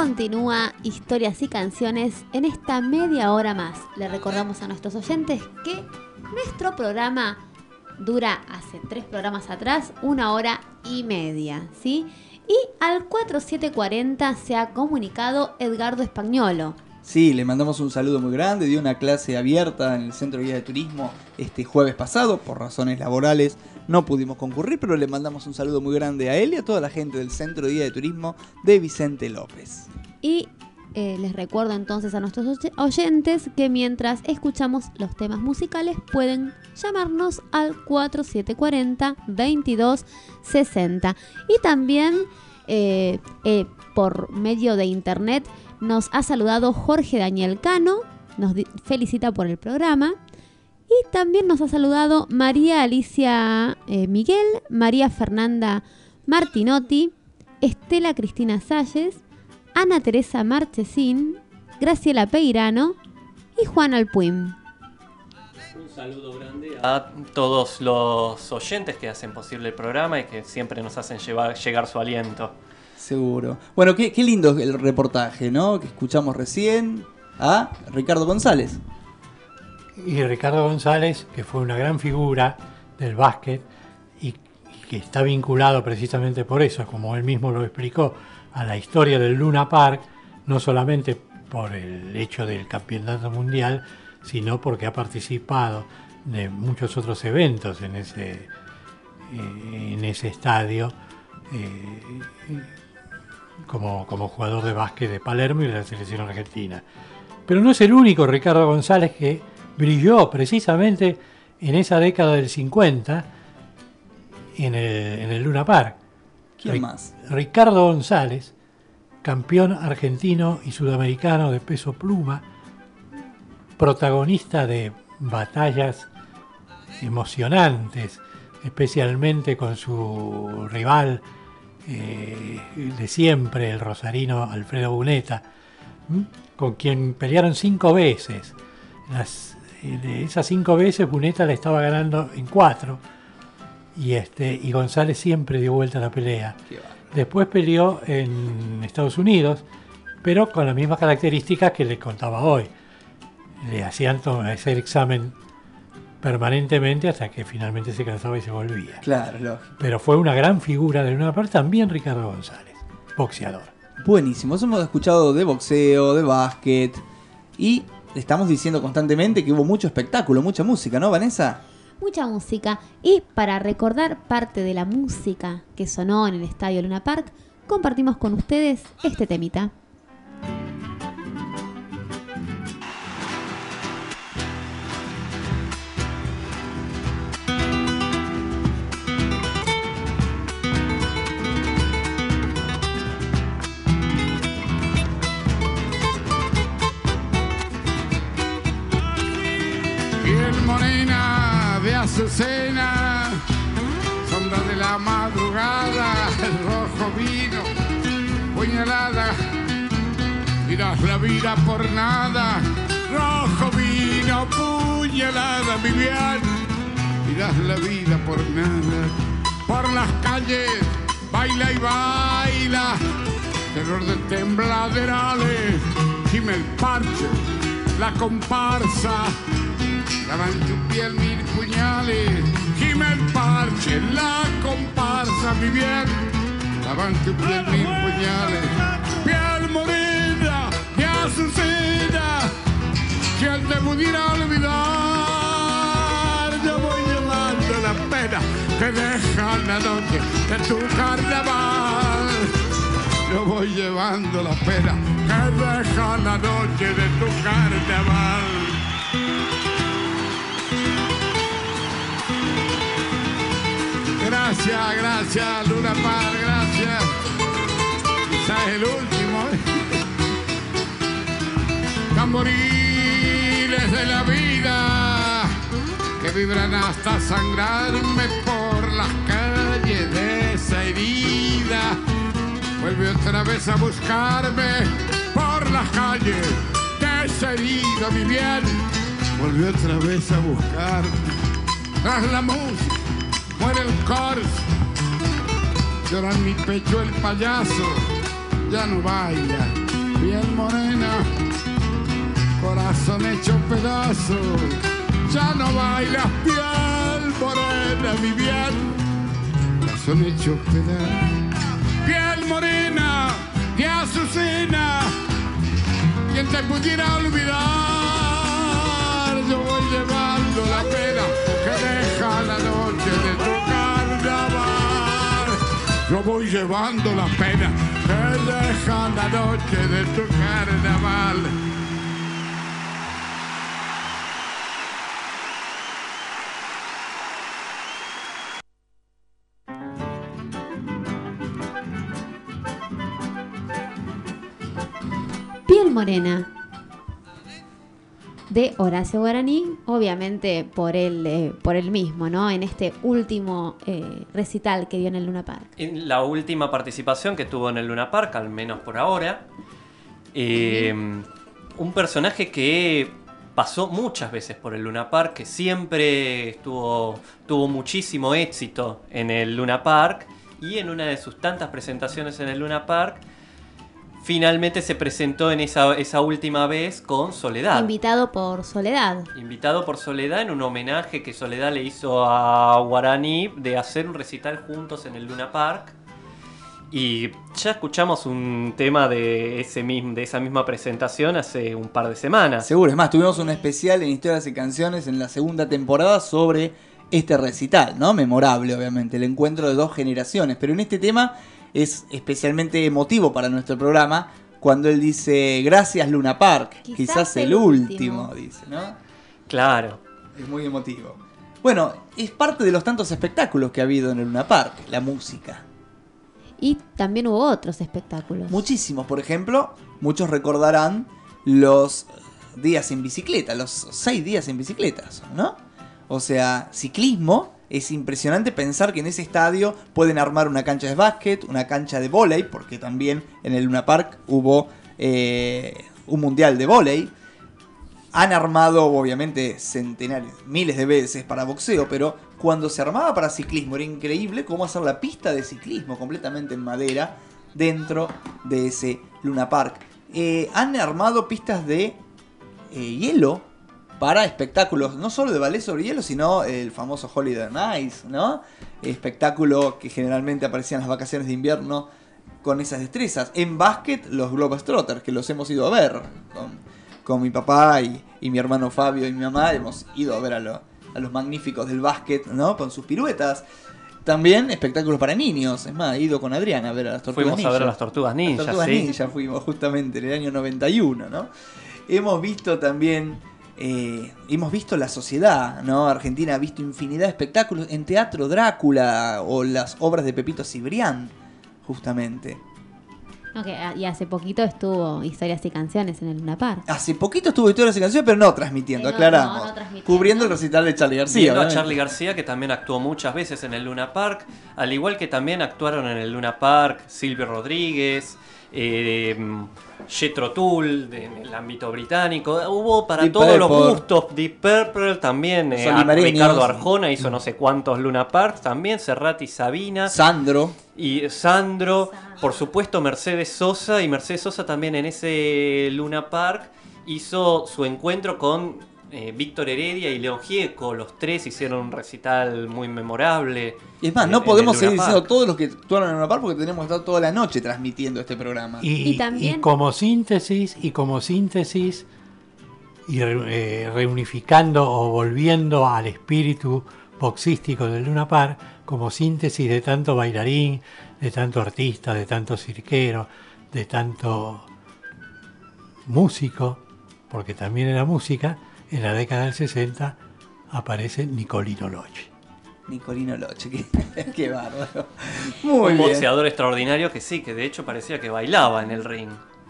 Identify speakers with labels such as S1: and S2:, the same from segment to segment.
S1: continúa Historias y Canciones en esta media hora más. Le recordamos a nuestros oyentes que nuestro programa dura hace 3 programas atrás 1 hora y media, ¿sí? Y al 4740 se ha comunicado Edgardo Espagnolo.
S2: Sí, le mandamos un saludo muy grande. Dio una clase abierta en el Centro de Guía de Turismo este jueves pasado. Por razones laborales no pudimos concurrir, pero le mandamos un saludo muy grande a él y a toda la gente del Centro de Guía de Turismo de Vicente López.
S1: Y les recuerdo entonces a nuestros oyentes que mientras escuchamos los temas musicales pueden llamarnos al 4740-2260. Y también por medio de internet nos ha saludado Jorge Daniel Cano, nos felicita por el programa. Y también nos ha saludado María Alicia Miguel, María Fernanda Martinotti, Estela Cristina Salles, Ana Teresa Marchesín, Graciela Peirano y Juan Alpuim.
S3: Un saludo grande a todos los oyentes que hacen posible el programa y que siempre nos hacen llegar su aliento.
S2: Seguro. Bueno, qué lindo el reportaje, ¿no? Que escuchamos recién a Ricardo González.
S4: Y Ricardo González, que fue una gran figura del básquet y que está vinculado precisamente por eso, como él mismo lo explicó, a la historia del Luna Park, no solamente por el hecho del campeonato mundial, sino porque ha participado de muchos otros eventos en ese estadio como jugador de básquet de Palermo y de la selección argentina. Pero no es el único Ricardo González que brilló precisamente en esa década del 50 en el Luna Park.
S2: ¿Quién más?
S4: Ricardo González, campeón argentino y sudamericano de peso pluma, protagonista de batallas emocionantes, especialmente con su rival de siempre, el rosarino Alfredo Buneta, con quien pelearon 5 veces. De esas 5 veces Buneta le estaba ganando en 4 y González siempre dio vuelta a la pelea. Después peleó en Estados Unidos, pero con las mismas características que les contaba hoy. Le hacían hacer examen permanentemente hasta que finalmente se cansaba y se volvía.
S2: Claro, lógico.
S4: Pero fue una gran figura de Luna Park también Ricardo González, boxeador.
S2: Buenísimo, hemos escuchado de boxeo, de básquet y estamos diciendo constantemente que hubo mucho espectáculo, mucha música, ¿no, Vanessa?
S1: Mucha música. Y para recordar parte de la música que sonó en el Estadio Luna Park, compartimos con ustedes este temita.
S5: Piel morena de azucena, sombra de la madrugada, el rojo vino, puñalada, dirás la vida por nada, rojo vino, puñalada, mi bien, dirás la vida por nada, por las calles, baila y baila, terror de tembladerales, gime el parche, la comparsa, clavan tu piel 1000 puñales, gime el parche, la comparsa, mi bien, clavan tu piel 1000 puñales, piel morena de azucena, quien te pudiera olvidar, yo voy llevando la pena que deja la noche de tu carnaval, yo voy llevando la pena que deja la noche de tu carnaval. Gracias, Luna Park, gracias. Quizás el último. Tamboriles de la vida que vibran hasta sangrarme por las calles de esa herida. Vuelve otra vez a buscarme por las calles de esa herida, mi bien. Vuelve otra vez a buscarme. Tras la música muere el corso, llora en mi pecho el payaso, ya no baila, piel morena, corazón hecho pedazo, ya no bailas, piel morena, mi bien, corazón hecho pedazo, piel morena, que azucena, quien te pudiera olvidar, yo voy llevando la pena que deja la noche de tu carnaval. Yo voy llevando la pena que deja la noche de tu carnaval.
S1: Piel morena, de Horacio Guaraní, obviamente por él mismo, ¿no? En este último recital que dio en el Luna Park.
S3: En la última participación que tuvo en el Luna Park, al menos por ahora, un personaje que pasó muchas veces por el Luna Park, que siempre tuvo muchísimo éxito en el Luna Park, y en una de sus tantas presentaciones en el Luna Park, finalmente se presentó en esa última vez con Soledad.
S1: Invitado por Soledad.
S3: Invitado por Soledad en un homenaje que Soledad le hizo a Guaraní de hacer un recital juntos en el Luna Park. Y ya escuchamos un tema de esa misma presentación hace un par de semanas.
S2: Seguro, es más, tuvimos un especial en Historias y Canciones en la segunda temporada sobre este recital, ¿no? Memorable, obviamente, el encuentro de dos generaciones. Pero en este tema es especialmente emotivo para nuestro programa cuando él dice gracias Luna Park, quizás el último, dice, ¿no?
S3: Claro.
S2: Es muy emotivo. Bueno, es parte de los tantos espectáculos que ha habido en el Luna Park, la música.
S1: Y también hubo otros espectáculos.
S2: Muchísimos, por ejemplo, muchos recordarán los días en bicicleta, los 6 días en bicicleta, ¿no? O sea, ciclismo. Es impresionante pensar que en ese estadio pueden armar una cancha de básquet, una cancha de vóley, porque también en el Luna Park hubo un mundial de vóley. Han armado, obviamente, centenarios, miles de veces para boxeo, pero cuando se armaba para ciclismo era increíble cómo hacer la pista de ciclismo completamente en madera dentro de ese Luna Park. Han armado pistas de hielo para espectáculos, no solo de ballet sobre hielo, sino el famoso Holiday Nights, ¿no? Espectáculo que generalmente aparecía en las vacaciones de invierno con esas destrezas. En básquet, los Globetrotters, que los hemos ido a ver con mi papá y mi hermano Fabio y mi mamá. Hemos ido a ver a los magníficos del básquet, ¿no? Con sus piruetas. También espectáculos para niños. Es más, he ido con Adrián a ver a las Tortugas Ninja.
S3: Fuimos a ver a las Tortugas Ninja,
S2: Las Tortugas
S3: sí.
S2: Ninja fuimos justamente en el año 91, ¿no? Hemos visto también... hemos visto La Sociedad, ¿no? Argentina ha visto infinidad de espectáculos en teatro, Drácula o las obras de Pepito Cibrián, justamente.
S1: Okay, y hace poquito estuvo Historias y Canciones en el Luna Park.
S2: Hace poquito estuvo Historias y Canciones, pero no transmitiendo, aclaramos.
S1: No transmitiendo.
S2: Cubriendo el recital de Charly García.
S3: Viendo a
S2: obviamente.
S3: Charly García, que también actuó muchas veces en el Luna Park, al igual que también actuaron en el Luna Park Silvio Rodríguez, Jethro Tull en el ámbito británico. Hubo para
S2: Deep
S3: todos los
S2: Purple.
S3: gustos. Deep Purple también.
S2: Solimareños.
S3: Ricardo Arjona hizo no sé cuántos Luna Park también. Cerrati Sabina.
S2: Sandro.
S3: Y Sandro, por supuesto Mercedes Sosa, y Mercedes Sosa también en ese Luna Park hizo su encuentro con Víctor Heredia y León Gieco. Los tres hicieron un recital muy memorable.
S2: Y es más,
S3: en
S2: no podemos
S3: el Luna
S2: seguir
S3: Park.
S2: diciendo todos los que actuaron en Luna Park porque tenemos que estar toda la noche transmitiendo este programa.
S1: Y también-
S4: y como síntesis y reunificando o volviendo al espíritu boxístico del Luna Park, como síntesis de tanto bailarín, de tanto artista, de tanto cirquero, de tanto músico, porque también era música, en la década del 60 aparece Nicolino Loche.
S2: Nicolino Loche, qué bárbaro. Muy
S3: Un
S2: bien.
S3: boxeador extraordinario que sí, que de hecho parecía que bailaba en el ring.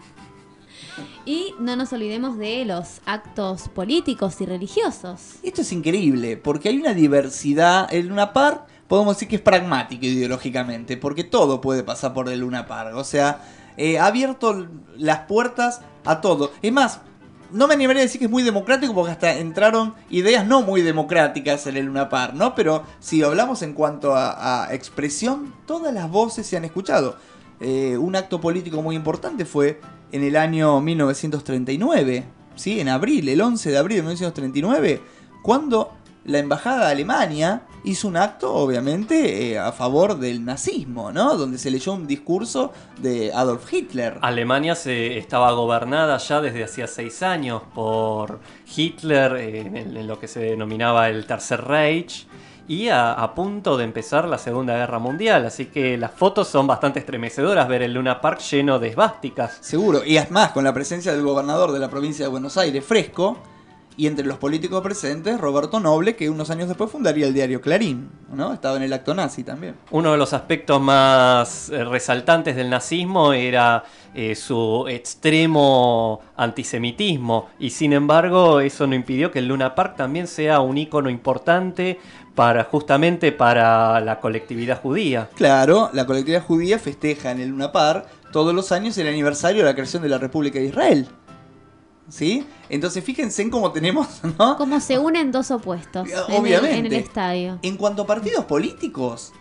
S1: Y no nos olvidemos de los actos políticos y religiosos.
S2: Esto es increíble, porque hay una diversidad. El Luna Park, podemos decir que es pragmático ideológicamente, porque todo puede pasar por el Luna Park. O sea, ha abierto las puertas a todo. Es más, no me animaría a decir que es muy democrático, porque hasta entraron ideas no muy democráticas en el Luna Park, ¿no? Pero si hablamos en cuanto a expresión, todas las voces se han escuchado. Un acto político muy importante fue en el año 1939, ¿sí? En abril, el 11 de abril de 1939, cuando la embajada de Alemania hizo un acto, obviamente, a favor del nazismo, ¿no? Donde se leyó un discurso de Adolf Hitler.
S3: Alemania estaba gobernada ya desde hacía 6 años por Hitler, en lo que se denominaba el Tercer Reich, y a punto de empezar la Segunda Guerra Mundial. Así que las fotos son bastante estremecedoras, ver el Luna Park lleno de esvásticas.
S2: Seguro, y es más, con la presencia del gobernador de la provincia de Buenos Aires, Fresco, y entre los políticos presentes, Roberto Noble, que unos años después fundaría el diario Clarín, ¿no? Estaba en el acto nazi también.
S3: Uno de los aspectos más resaltantes del nazismo era su extremo antisemitismo, y sin embargo eso no impidió que el Luna Park también sea un ícono importante justamente para la colectividad judía.
S2: Claro, la colectividad judía festeja en el Luna Park todos los años el aniversario de la creación de la República de Israel. ¿Sí? Entonces fíjense en cómo tenemos, ¿no?
S1: Cómo se unen dos opuestos
S2: Obviamente.
S1: en el estadio.
S2: En cuanto a partidos políticos,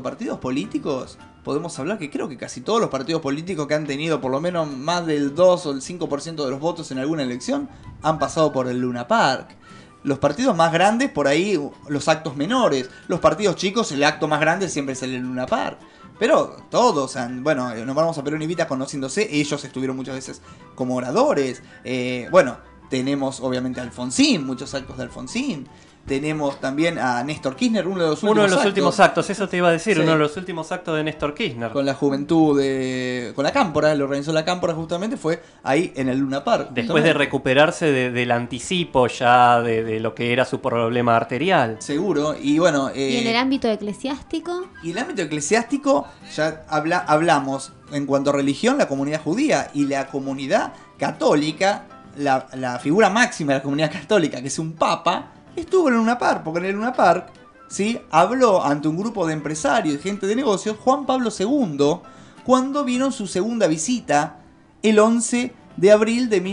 S2: podemos hablar que creo que casi todos los partidos políticos que han tenido por lo menos más del 2 o el 5% de los votos en alguna elección han pasado por el Luna Park. Los partidos más grandes, por ahí, los actos menores. Los partidos chicos, el acto más grande siempre es el Luna Park. Pero todos, bueno, nos vamos a Perón y Vita conociéndose, ellos estuvieron muchas veces como oradores. Bueno, tenemos obviamente a Alfonsín, muchos actos de Alfonsín. Tenemos también a Néstor Kirchner, uno de los
S3: últimos actos, eso te iba a decir,
S2: sí.
S3: Uno de los últimos actos de Néstor Kirchner.
S2: Con la juventud, con la Cámpora, lo organizó la Cámpora justamente, fue ahí en el Luna Park.
S3: Después de recuperarse del anticipo ya de lo que era su problema arterial.
S2: Seguro, y bueno...
S1: ¿Y en el ámbito eclesiástico?
S2: Y en el ámbito eclesiástico ya hablamos en cuanto a religión, la comunidad judía y la comunidad católica, la figura máxima de la comunidad católica, que es un papa, estuvo en el Luna Park, porque en el Luna Park, ¿sí?, habló ante un grupo de empresarios y gente de negocios Juan Pablo II, cuando vino en su segunda visita el 11 de abril de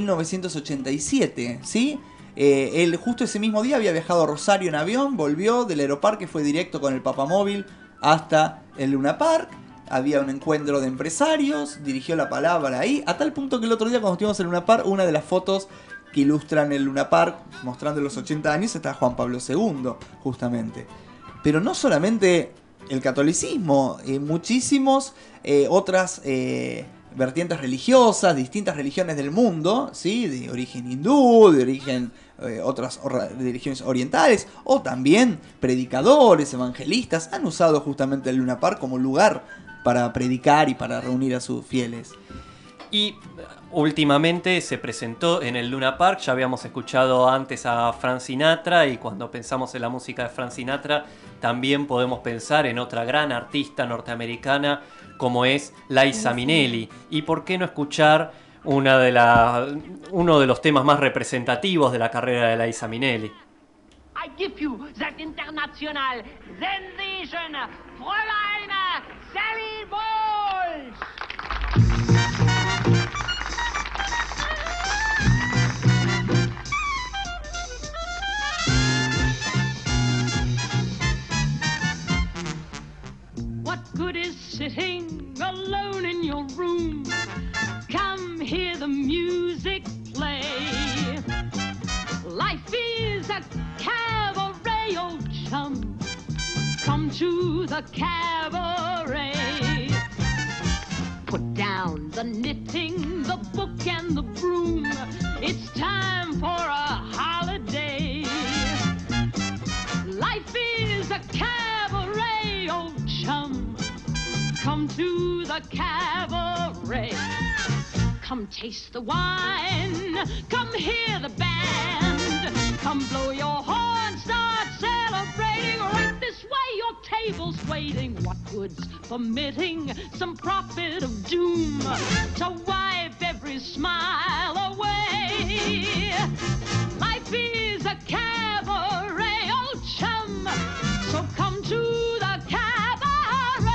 S2: 1987, ¿sí? Él justo ese mismo día había viajado a Rosario en avión, volvió del Aeroparque, fue directo con el Papamóvil hasta el Luna Park. Había un encuentro de empresarios, dirigió la palabra ahí, a tal punto que el otro día cuando estuvimos en el Luna Park, una de las fotos que ilustran el Luna Park, mostrando los 80 años, está Juan Pablo II, justamente. Pero no solamente el catolicismo, muchísimos otras vertientes religiosas, distintas religiones del mundo, ¿sí?, de origen hindú, de origen otras religiones orientales, o también predicadores, evangelistas, han usado justamente el Luna Park como lugar para predicar y para reunir a sus fieles.
S3: Y últimamente se presentó en el Luna Park, ya habíamos escuchado antes a Frank Sinatra, y cuando pensamos en la música de Frank Sinatra también podemos pensar en otra gran artista norteamericana como es Liza Minnelli. Y por qué no escuchar uno de los temas más representativos de la carrera de Liza Minnelli.
S6: I give you that international sensation, Fräulein Sally Bowles! What good is sitting alone in your room? Come hear the music play. Life is a cabaret, old chum. Come to the cabaret. Put down the knitting, the book and the broom. It's time for a holiday. Life is a cabaret, old chum. Come to the cabaret. Come taste the wine, come hear the band. Come blow your horn, start celebrating. Right this way, your table's waiting. What good's permitting some prophet of doom to wipe every smile away? Life is a cabaret, old chum, so come to the cabaret.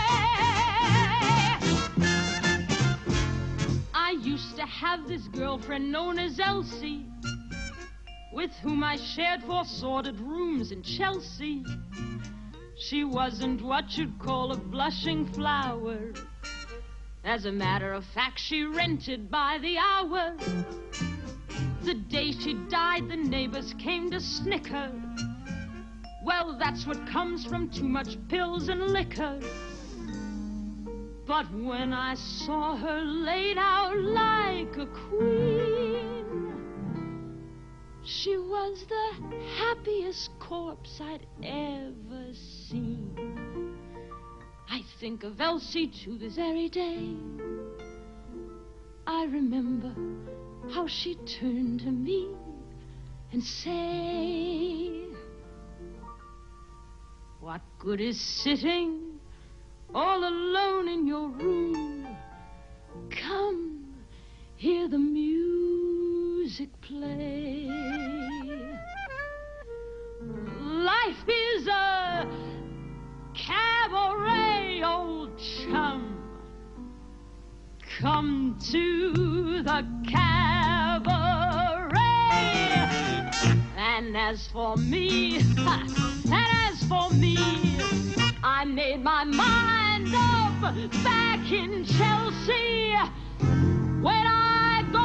S6: I used to have this girlfriend known as Elsie, with whom I shared 4 sordid rooms in Chelsea. She wasn't what you'd call a blushing flower, As a matter of fact, she rented by the hour. The day she died, the neighbors came to snicker. Well, that's what comes from too much pills and liquor. But when I saw her laid out like a queen, she was the happiest corpse I'd ever seen. I think of Elsie to this very day. I remember how she turned to me and say, what good is sitting all alone in your room? Come, hear the music play. Life is a cabaret, old chum. Come to the cabaret. And as for me, I made my mind up back in Chelsea. When I go,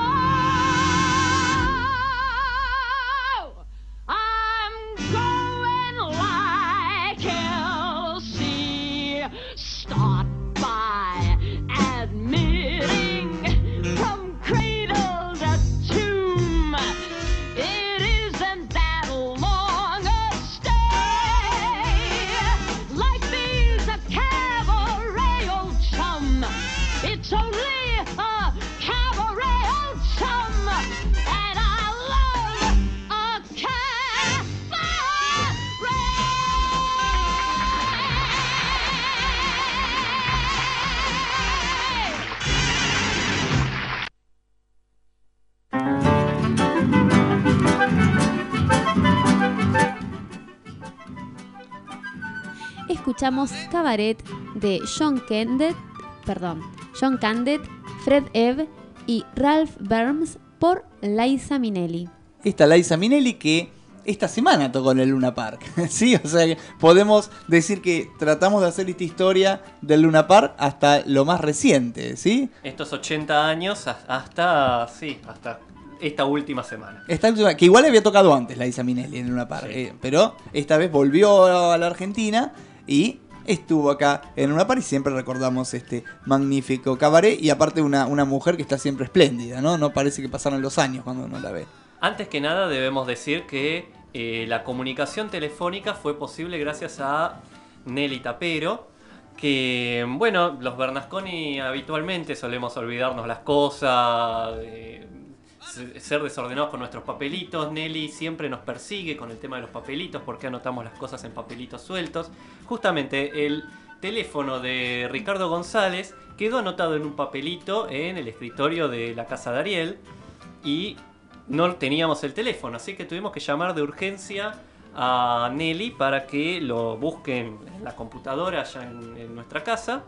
S6: I'm going like Elsie. Start by admitting from cradle to tomb, it isn't that long a stay. Life is a cabaret, old chum. It's only a cabaret, old chum. And I love a
S1: Escuchamos Cabaret de John Candet, Fred Ebb y Ralph Burns por Liza Minnelli.
S2: Esta Liza Minnelli que esta semana tocó en el Luna Park. Sí, o sea que podemos decir que tratamos de hacer esta historia del Luna Park hasta lo más reciente, ¿sí?
S3: Estos 80 años hasta esta última semana.
S2: Esta última, que igual había tocado antes Liza Minnelli en el Luna Park,
S3: Sí.
S2: Pero esta vez volvió a la Argentina y estuvo acá en Luna Park y siempre recordamos este magnífico cabaret y aparte una mujer que está siempre espléndida, ¿no? No parece que pasaron los años cuando uno la ve.
S3: Antes que nada debemos decir que la comunicación telefónica fue posible gracias a Nelly Tapero, que bueno, los Bernasconi habitualmente solemos olvidarnos las cosas, ser desordenados con nuestros papelitos. Nelly siempre nos persigue con el tema de los papelitos porque anotamos las cosas en papelitos sueltos. Justamente el teléfono de Ricardo González quedó anotado en un papelito en el escritorio de la casa de Ariel y no teníamos el teléfono, así que tuvimos que llamar de urgencia a Nelly para que lo busquen en la computadora allá en nuestra casa.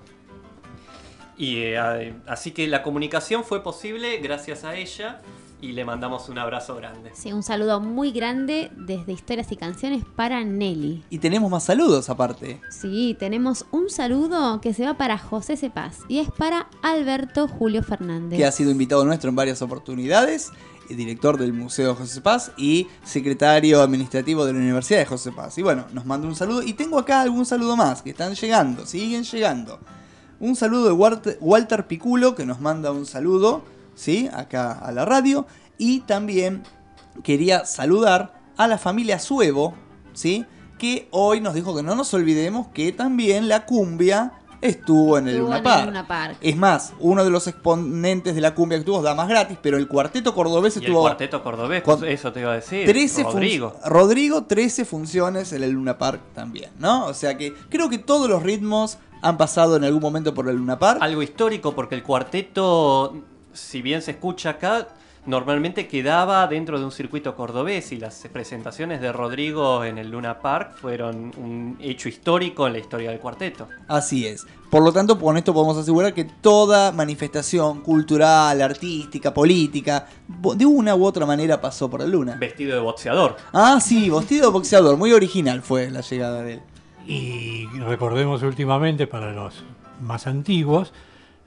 S3: Y así que la comunicación fue posible gracias a ella y le mandamos un abrazo grande.
S1: Sí, un saludo muy grande desde Historias y Canciones para Nelly.
S2: Y tenemos más saludos aparte.
S1: Sí, tenemos un saludo que se va para José Cepaz y es para Alberto Julio Fernández.
S2: Que ha sido invitado nuestro en varias oportunidades, director del Museo José Paz y secretario administrativo de la Universidad de José Paz. Y bueno, nos manda un saludo y tengo acá algún saludo más que están llegando, siguen llegando. Un saludo de Walter Piculo que nos manda un saludo, ¿sí? Acá a la radio. Y también quería saludar a la familia Suevo, ¿sí? Que hoy nos dijo que no nos olvidemos que también la cumbia estuvo en el Luna Park. Es más, uno de los exponentes de la cumbia que estuvo Damas Gratis, pero el cuarteto cordobés estuvo...
S3: El cuarteto cordobés, eso te iba a decir.
S2: Rodrigo, 13 funciones en el Luna Park también, ¿no? O sea que creo que todos los ritmos han pasado en algún momento por el Luna Park.
S3: Algo histórico porque el cuarteto, si bien se escucha acá, normalmente quedaba dentro de un circuito cordobés y las presentaciones de Rodrigo en el Luna Park fueron un hecho histórico en la historia del cuarteto.
S2: Así es. Por lo tanto, con esto podemos asegurar que toda manifestación cultural, artística, política, de una u otra manera pasó por el Luna.
S3: Vestido de boxeador.
S2: Ah, sí, vestido de boxeador. Muy original fue la llegada de él.
S4: Y recordemos últimamente, para los más antiguos,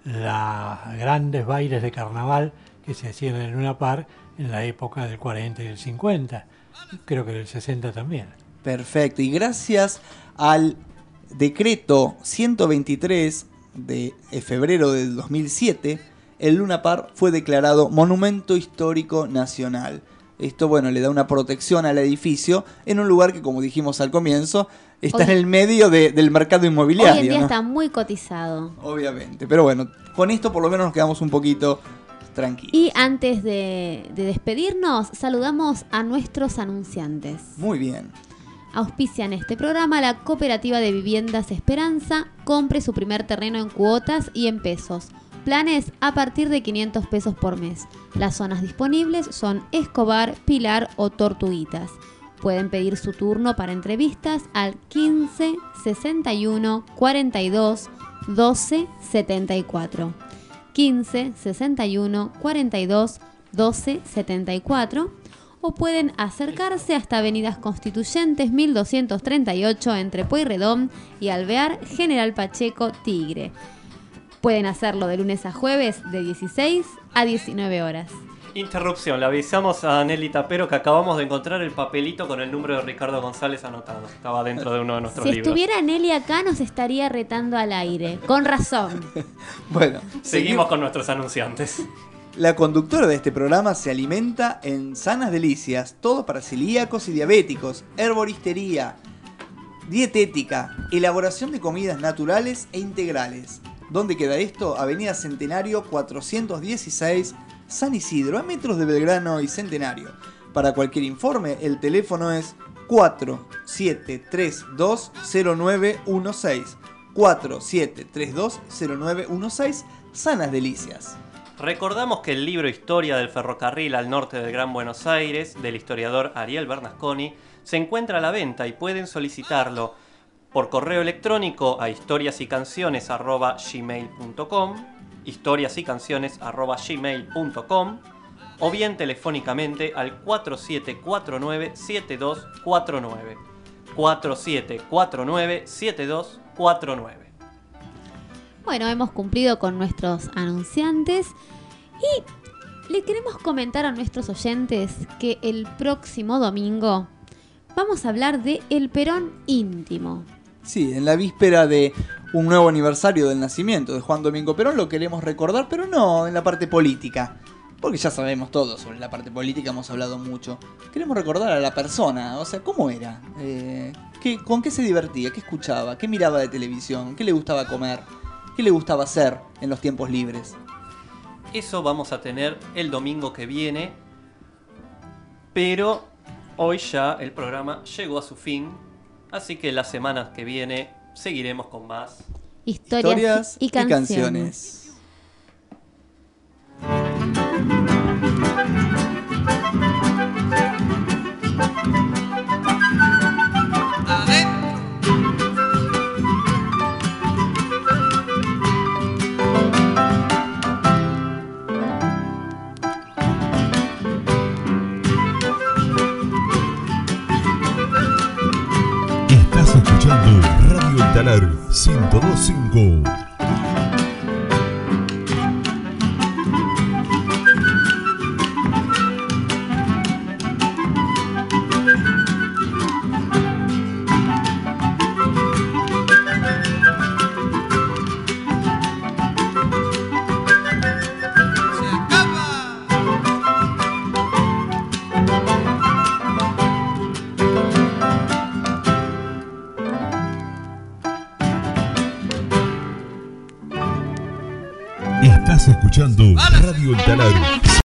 S4: los grandes bailes de carnaval que se hacían en el Luna Park en la época del 40 y del 50, creo que del 60 también.
S2: Perfecto, y gracias al decreto 123 de febrero del 2007, el Luna Park fue declarado Monumento Histórico Nacional. Esto, bueno, le da una protección al edificio en un lugar que, como dijimos al comienzo, está en el medio del mercado inmobiliario.
S1: Hoy en día,
S2: ¿no?
S1: está muy cotizado.
S2: Obviamente, pero bueno, con esto por lo menos nos quedamos un poquito tranquilos.
S1: Y antes de despedirnos, saludamos a nuestros anunciantes.
S2: Muy bien.
S1: Auspician este programa la Cooperativa de Viviendas Esperanza. Compre su primer terreno en cuotas y en pesos. Planes a partir de 500 pesos por mes. Las zonas disponibles son Escobar, Pilar o Tortuguitas. Pueden pedir su turno para entrevistas al 15 61 42 12 74. 15 61 42 12 74. O pueden acercarse hasta Avenidas Constituyentes 1238 entre Pueyrredón y Alvear, General Pacheco, Tigre. Pueden hacerlo de lunes a jueves de 16 a 19 horas.
S3: Interrupción, le avisamos a Nelly Tapero que acabamos de encontrar el papelito con el número de Ricardo González anotado. Estaba dentro de uno de nuestros libros.
S1: Si estuviera Nelly acá nos estaría retando al aire. Con razón.
S2: Bueno,
S3: Seguimos con nuestros anunciantes.
S2: La conductora de este programa se alimenta en Sanas Delicias, todo para celíacos y diabéticos, herboristería, dietética, elaboración de comidas naturales e integrales. ¿Dónde queda esto? Avenida Centenario 416, San Isidro, a metros de Belgrano y Centenario. Para cualquier informe, el teléfono es 47320916. 47320916, Sanas Delicias.
S3: Recordamos que el libro Historia del ferrocarril al norte del Gran Buenos Aires, del historiador Ariel Bernasconi, se encuentra a la venta y pueden solicitarlo por correo electrónico a historiasycanciones@gmail.com, historiasycanciones@gmail.com, o bien telefónicamente al 4749-7249. 4749-7249.
S1: Bueno, hemos cumplido con nuestros anunciantes y le queremos comentar a nuestros oyentes que el próximo domingo vamos a hablar de el Perón íntimo.
S2: Sí, en la víspera de un nuevo aniversario del nacimiento de Juan Domingo Perón lo queremos recordar, pero no en la parte política, porque ya sabemos todo sobre la parte política, hemos hablado mucho. Queremos recordar a la persona, o sea, cómo era, con qué se divertía, qué escuchaba, qué miraba de televisión, qué le gustaba comer, qué le gustaba hacer en los tiempos libres.
S3: Eso vamos a tener el domingo que viene, pero hoy ya el programa llegó a su fin, así que la semana que viene seguiremos con más
S1: Historias y canciones.
S7: Estás escuchando Radio El Talar 102.5. Estás escuchando Radio El Talar